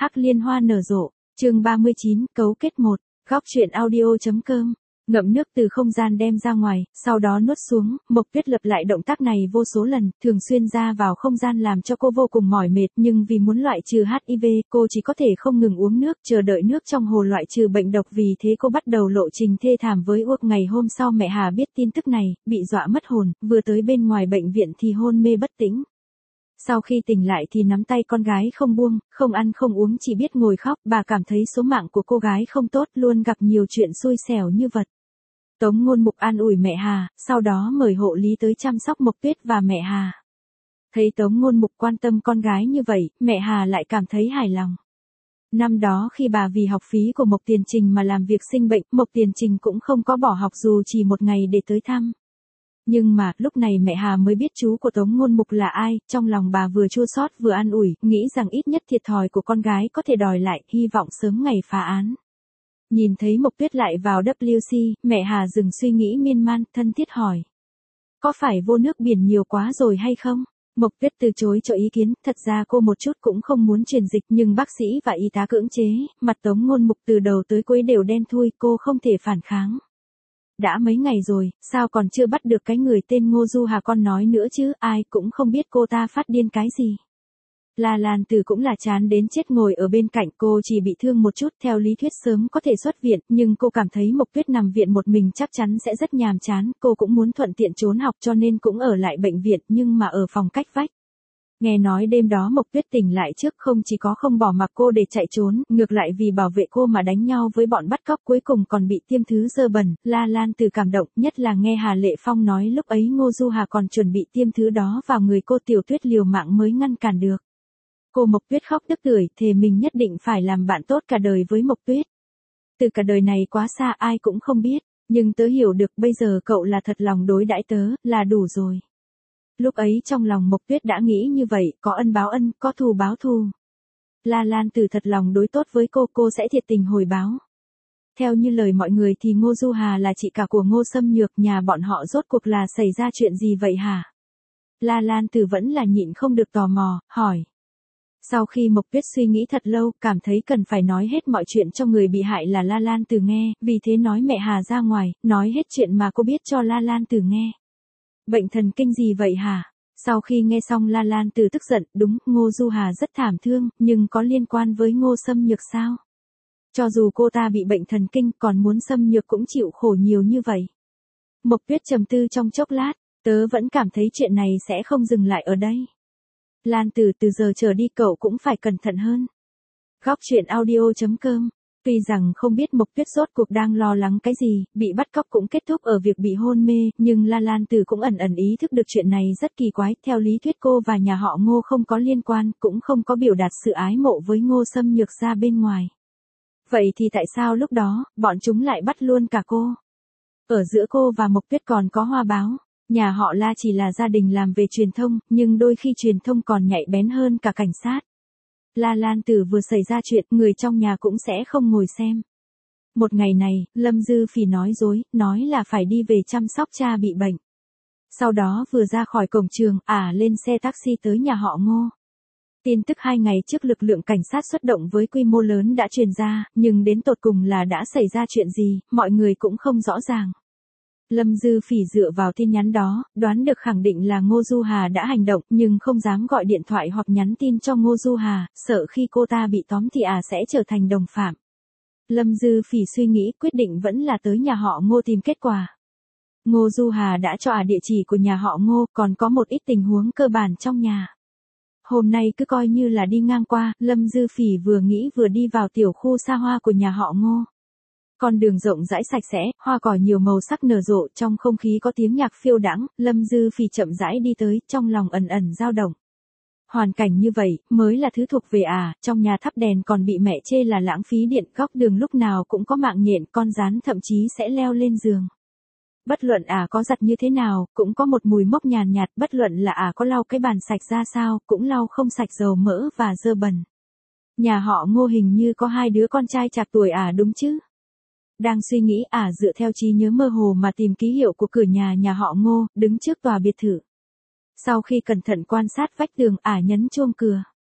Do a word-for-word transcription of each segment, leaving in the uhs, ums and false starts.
Hắc liên hoa nở rộ, chương ba mươi chín, cấu kết một, góc truyện audio.com. Ngậm nước từ không gian đem ra ngoài, sau đó nuốt xuống, Mộc Tuyết lặp lại động tác này vô số lần, thường xuyên ra vào không gian làm cho cô vô cùng mỏi mệt, nhưng vì muốn loại trừ hát i vê, cô chỉ có thể không ngừng uống nước, chờ đợi nước trong hồ loại trừ bệnh độc, vì thế cô bắt đầu lộ trình thê thảm với Uộc. Ngày hôm sau mẹ Hà biết tin tức này, bị dọa mất hồn, vừa tới bên ngoài bệnh viện thì hôn mê bất tỉnh. Sau khi tỉnh lại thì nắm tay con gái không buông, không ăn không uống chỉ biết ngồi khóc, bà cảm thấy số mạng của cô gái không tốt, luôn gặp nhiều chuyện xui xẻo như vật. Tống Ngôn Mục an ủi mẹ Hà, sau đó mời hộ lý tới chăm sóc Mộc Tuyết và mẹ Hà. Thấy Tống Ngôn Mục quan tâm con gái như vậy, mẹ Hà lại cảm thấy hài lòng. Năm đó khi bà vì học phí của Mộc Tiền Trình mà làm việc sinh bệnh, Mộc Tiền Trình cũng không có bỏ học dù chỉ một ngày để tới thăm. Nhưng mà, lúc này mẹ Hà mới biết chú của Tống Ngôn Mục là ai, trong lòng bà vừa chua xót vừa an ủi, nghĩ rằng ít nhất thiệt thòi của con gái có thể đòi lại, hy vọng sớm ngày phá án. Nhìn thấy Mộc Tuyết lại vào vê kép xê, mẹ Hà dừng suy nghĩ miên man, thân thiết hỏi. Có phải vô nước biển nhiều quá rồi hay không? Mộc Tuyết từ chối cho ý kiến, thật ra cô một chút cũng không muốn truyền dịch, nhưng bác sĩ và y tá cưỡng chế, mặt Tống Ngôn Mục từ đầu tới cuối đều đen thui, cô không thể phản kháng. Đã mấy ngày rồi, sao còn chưa bắt được cái người tên Ngô Du Hà con nói nữa chứ, ai cũng không biết cô ta phát điên cái gì. La Lan Tử cũng là chán đến chết ngồi ở bên cạnh, cô chỉ bị thương một chút, theo lý thuyết sớm có thể xuất viện, nhưng cô cảm thấy Mộc Tuyết nằm viện một mình chắc chắn sẽ rất nhàm chán, cô cũng muốn thuận tiện trốn học cho nên cũng ở lại bệnh viện, nhưng mà ở phòng cách vách. Nghe nói đêm đó Mộc Tuyết tỉnh lại trước không chỉ có không bỏ mặc cô để chạy trốn, ngược lại vì bảo vệ cô mà đánh nhau với bọn bắt cóc, cuối cùng còn bị tiêm thứ dơ bẩn. La Lan Tử cảm động, nhất là nghe Hà Lệ Phong nói lúc ấy Ngô Du Hà còn chuẩn bị tiêm thứ đó vào người cô, Tiểu Tuyết liều mạng mới ngăn cản được. Cô Mộc Tuyết khóc tức tưởi, thề mình nhất định phải làm bạn tốt cả đời với Mộc Tuyết. Từ cả đời này quá xa ai cũng không biết, nhưng tớ hiểu được bây giờ cậu là thật lòng đối đãi tớ, là đủ rồi. Lúc ấy trong lòng Mộc Tuyết đã nghĩ như vậy, có ân báo ân, có thù báo thù. La Lan Tử thật lòng đối tốt với cô, cô sẽ thiệt tình hồi báo. Theo như lời mọi người thì Ngô Du Hà là chị cả của Ngô Xâm Nhược, nhà bọn họ rốt cuộc là xảy ra chuyện gì vậy hả? La Lan Tử vẫn là nhịn không được tò mò, hỏi. Sau khi Mộc Tuyết suy nghĩ thật lâu, cảm thấy cần phải nói hết mọi chuyện cho người bị hại là La Lan Tử nghe, vì thế nói mẹ Hà ra ngoài, nói hết chuyện mà cô biết cho La Lan Tử nghe. Bệnh thần kinh gì vậy hả? Sau khi nghe xong La Lan Tử tức giận, đúng, Ngô Du Hà rất thảm thương, nhưng có liên quan với Ngô Xâm Nhược sao? Cho dù cô ta bị bệnh thần kinh, còn muốn Xâm Nhược cũng chịu khổ nhiều như vậy. Mộc Tuyết trầm tư trong chốc lát, tớ vẫn cảm thấy chuyện này sẽ không dừng lại ở đây. Lan Tử, từ giờ trở đi cậu cũng phải cẩn thận hơn. Góc truyện audio.com. Tuy rằng không biết Mộc Tuyết rốt cuộc đang lo lắng cái gì, bị bắt cóc cũng kết thúc ở việc bị hôn mê, nhưng La Lan Tử cũng ẩn ẩn ý thức được chuyện này rất kỳ quái, theo lý thuyết cô và nhà họ Ngô không có liên quan, cũng không có biểu đạt sự ái mộ với Ngô Xâm Nhược ra bên ngoài. Vậy thì tại sao lúc đó, bọn chúng lại bắt luôn cả cô? Ở giữa cô và Mộc Tuyết còn có Hoa Báo. Nhà họ La chỉ là gia đình làm về truyền thông, nhưng đôi khi truyền thông còn nhạy bén hơn cả cảnh sát. La Lan Tử vừa xảy ra chuyện, người trong nhà cũng sẽ không ngồi xem. Một ngày này, Lâm Dư Phỉ nói dối, nói là phải đi về chăm sóc cha bị bệnh. Sau đó vừa ra khỏi cổng trường, ả à, lên xe taxi tới nhà họ Ngô. Tin tức hai ngày trước lực lượng cảnh sát xuất động với quy mô lớn đã truyền ra, nhưng đến tột cùng là đã xảy ra chuyện gì, mọi người cũng không rõ ràng. Lâm Dư Phỉ dựa vào tin nhắn đó, đoán được khẳng định là Ngô Du Hà đã hành động, nhưng không dám gọi điện thoại hoặc nhắn tin cho Ngô Du Hà, sợ khi cô ta bị tóm thì à sẽ trở thành đồng phạm. Lâm Dư Phỉ suy nghĩ, quyết định vẫn là tới nhà họ Ngô tìm kết quả. Ngô Du Hà đã cho à địa chỉ của nhà họ Ngô, còn có một ít tình huống cơ bản trong nhà. Hôm nay cứ coi như là đi ngang qua, Lâm Dư Phỉ vừa nghĩ vừa đi vào tiểu khu xa hoa của nhà họ Ngô. Con đường rộng rãi sạch sẽ, hoa cỏ nhiều màu sắc nở rộ, trong không khí có tiếng nhạc phiêu đãng, Lâm Dư Phỉ chậm rãi đi tới, trong lòng ẩn ẩn dao động. Hoàn cảnh như vậy, mới là thứ thuộc về à, trong nhà thắp đèn còn bị mẹ chê là lãng phí điện, góc đường lúc nào cũng có mạng nhện, con rán thậm chí sẽ leo lên giường. Bất luận à có giặt như thế nào, cũng có một mùi mốc nhàn nhạt, bất luận là à có lau cái bàn sạch ra sao, cũng lau không sạch dầu mỡ và dơ bẩn. Nhà họ Ngô hình như có hai đứa con trai chạc tuổi à đúng chứ? Đang suy nghĩ à dựa theo trí nhớ mơ hồ mà tìm ký hiệu của cửa nhà nhà họ Ngô, đứng trước tòa biệt thự. Sau khi cẩn thận quan sát vách tường ả nhấn chuông cửa.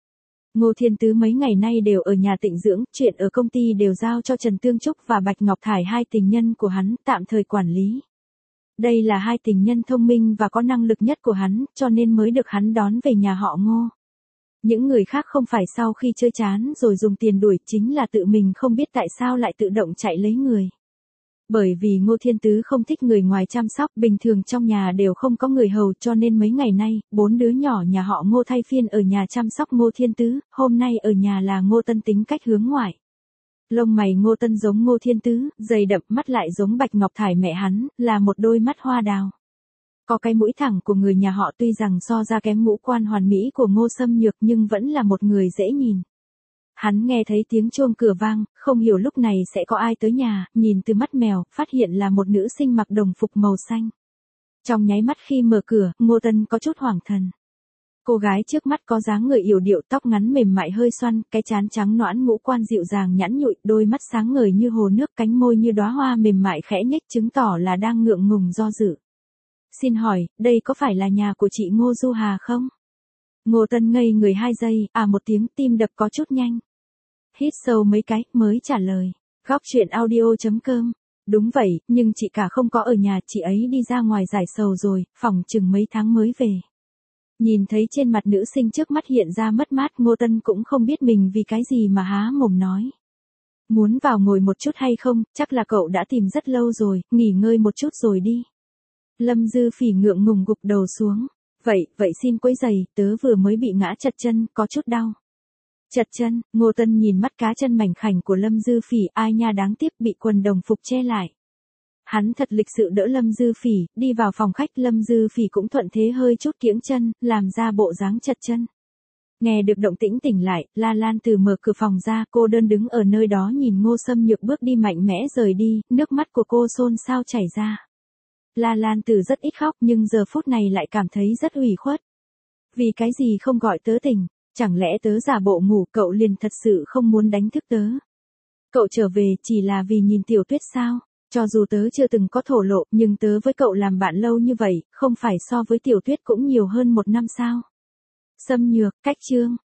Ngô Thiên Tứ mấy ngày nay đều ở nhà tịnh dưỡng, chuyện ở công ty đều giao cho Trần Tương Trúc và Bạch Ngọc Thải hai tình nhân của hắn tạm thời quản lý. Đây là hai tình nhân thông minh và có năng lực nhất của hắn, cho nên mới được hắn đón về nhà họ Ngô. Những người khác không phải sau khi chơi chán rồi dùng tiền đuổi, chính là tự mình không biết tại sao lại tự động chạy lấy người. Bởi vì Ngô Thiên Tứ không thích người ngoài chăm sóc, bình thường trong nhà đều không có người hầu, cho nên mấy ngày nay, bốn đứa nhỏ nhà họ Ngô thay phiên ở nhà chăm sóc Ngô Thiên Tứ, hôm nay ở nhà là Ngô Tân tính cách hướng ngoại. Lông mày Ngô Tân giống Ngô Thiên Tứ, dày đậm, mắt lại giống Bạch Ngọc Thải mẹ hắn, là một đôi mắt hoa đào. Có cái mũi thẳng của người nhà họ tuy rằng so ra kém ngũ quan hoàn mỹ của Ngô Xâm Nhược nhưng vẫn là một người dễ nhìn. Hắn nghe thấy tiếng chuông cửa vang, không hiểu lúc này sẽ có ai tới nhà, nhìn từ mắt mèo, phát hiện là một nữ sinh mặc đồng phục màu xanh. Trong nháy mắt khi mở cửa, Ngô Tân có chút hoảng thần. Cô gái trước mắt có dáng người yểu điệu, tóc ngắn mềm mại hơi xoăn, cái trán trắng nõn, ngũ quan dịu dàng nhẵn nhụi, đôi mắt sáng ngời như hồ nước, cánh môi như đóa hoa mềm mại khẽ nhếch, chứng tỏ là đang ngượng ngùng do dự. Xin hỏi, đây có phải là nhà của chị Ngô Du Hà không? Ngô Tân ngây người hai giây, à một tiếng, tim đập có chút nhanh. Hít sâu mấy cái, mới trả lời. Góc truyện audio chấm com. Đúng vậy, nhưng chị cả không có ở nhà, chị ấy đi ra ngoài giải sầu rồi, phỏng chừng mấy tháng mới về. Nhìn thấy trên mặt nữ sinh trước mắt hiện ra mất mát, Ngô Tân cũng không biết mình vì cái gì mà há mồm nói. Muốn vào ngồi một chút hay không, chắc là cậu đã tìm rất lâu rồi, nghỉ ngơi một chút rồi đi. Lâm Dư Phỉ ngượng ngùng gục đầu xuống. Vậy, vậy xin quấy giày, tớ vừa mới bị ngã chật chân, có chút đau. Chật chân, Ngô Tân nhìn mắt cá chân mảnh khảnh của Lâm Dư Phỉ, ai nha đáng tiếc bị quần đồng phục che lại. Hắn thật lịch sự đỡ Lâm Dư Phỉ, đi vào phòng khách, Lâm Dư Phỉ cũng thuận thế hơi chút kiễng chân, làm ra bộ dáng chật chân. Nghe được động tĩnh tỉnh lại, La Lan Từ mở cửa phòng ra, cô đơn đứng ở nơi đó nhìn Ngô Xâm Nhược bước đi mạnh mẽ rời đi, nước mắt của cô xôn xao chảy ra. La Lan Từ rất ít khóc nhưng giờ phút này lại cảm thấy rất ủy khuất. Vì cái gì không gọi tớ tỉnh, chẳng lẽ tớ giả bộ ngủ, cậu liền thật sự không muốn đánh thức tớ. Cậu trở về chỉ là vì nhìn Tiểu Tuyết sao? Cho dù tớ chưa từng có thổ lộ, nhưng tớ với cậu làm bạn lâu như vậy, không phải so với Tiểu Tuyết cũng nhiều hơn một năm sao? Xâm Nhược, cách chương.